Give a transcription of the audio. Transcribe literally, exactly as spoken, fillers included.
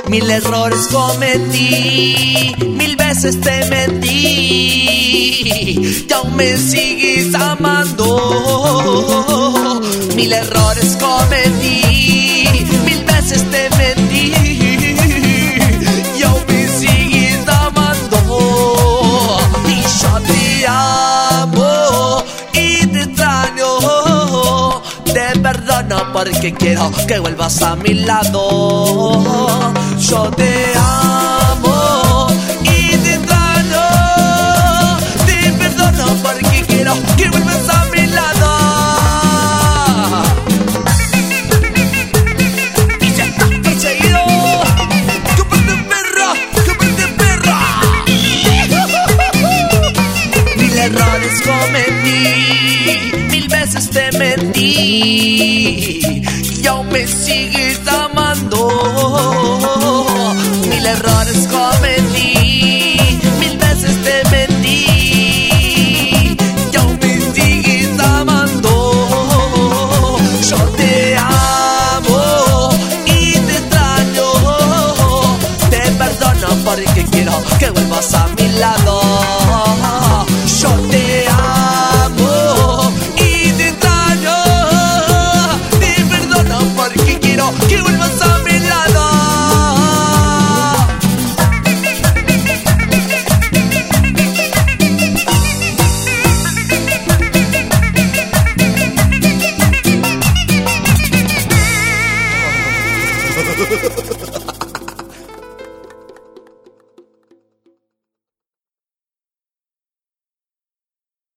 Mil errores cometí, mil veces te mentí y aún me sigues amando. Mil errores cometí, mil veces te mentí y aún me sigues amando. Y yo te amo y te extraño, te perdono porque quiero que vuelvas a mi lado. Yo te amo y te extraño, te perdono porque quiero que vuelvas a mi lado. Y ya está perseguido. ¡Cómprate perra! ¡Cómprate perra! Mil errores cometí, mil veces te mentí